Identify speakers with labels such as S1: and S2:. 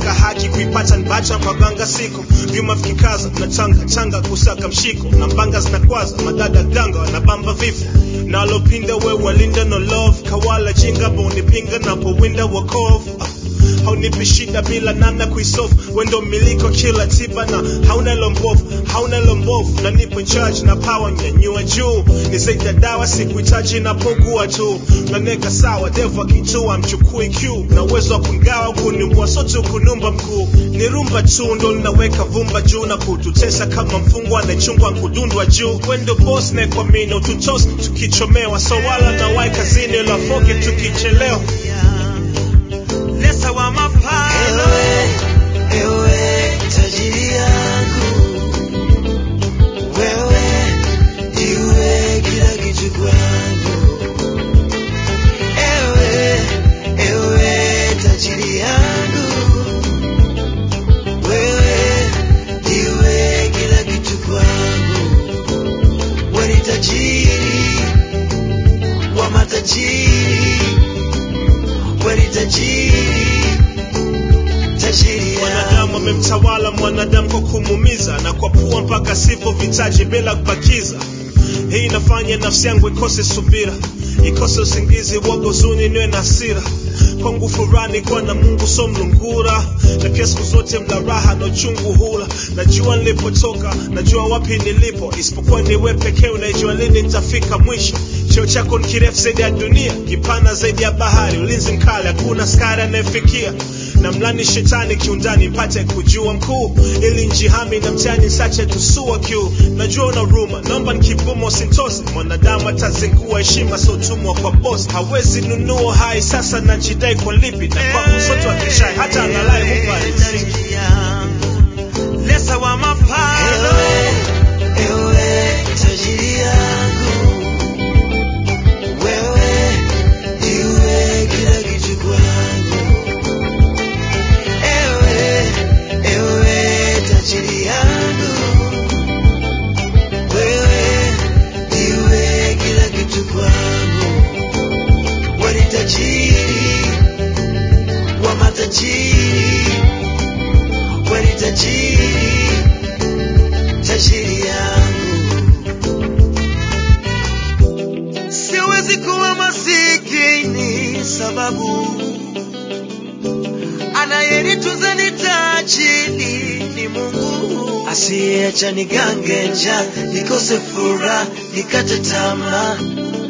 S1: kusaka haki kuipata nbacha kwa ganga siko vyuma vikikaza na changa kusaka mshiko na mbanga zinakwaza madada danga wanabamba vifo na lopinda we walinda no love kawala jinga boni pinga na po winda wakovu haunipi shida bila namna kuisolve wendo miliko kila tiba na hauna lombovu na nipo in charge na power nyanyua juu ni zaidi ya dawa sikuhitaji napogua tu naneka sawa devu akitua mchukui Q na uwezo wa kungawa kunimbua sote kunumba mkuu ni rumba tu ndo linaweka vumba juu na kututesa kama mfungwa anayechungwa nkudundwa juu wendo boss na kwa mino tutos tukichomewa so wala na wai kazini lafoke tukichelewa Lesa wa mapalo
S2: ewe tajiri yangu wewe ndiwe kila kitu kwangu ewe tajiri yangu wewe ndiwe kila kitu kwangu wewe ni tajiri wa matajiri wewe ni tajiri
S1: Mwanadamu amemtawala mwanadamu kwa kumumiza na kwa pua mpaka sipo vitaji bila kubakiza. Hii inafanya nafsi yangu ikose subira, ikose usingizi woga huzuni niwe na hasira. Kwangu furani kwa na Mungu so mlungura, na pia siku zote mla raha na uchungu hula. Najua nilipotoka, najua wapi nilipo, isipokuwa ni wewe pekee unajua lini nitafika mwisho. Cheo chako ni kirefu zaidi ya dunia, kipana zaidi ya bahari, ulinzi mkali hakuna askari anayefikia. Na mlani shetani kiundani mpate kujua mkuu ili njihami na mtani sache tusua kiu najua una ruma naomba nikibumo sintose mwanadamu atazingua heshima so tumwa kwa boss hawezi nunua hai sasa najidai kwa lipi na kwa msoto wa kishai hata analai mupari Lesa wa mapalo
S2: ewe tajiri yangu wewe ndiwe kila kitu kwangu tajiri yangu wewe ndiwe kila kitu kwangu wewe ni tajiri wa matajiri wewe ni tajiri yangu siwezi kuwa masikini sababu anayenitunza ni tajiri ni Mungu asiyeacha nigange njaa nikose furaha nikate tamaa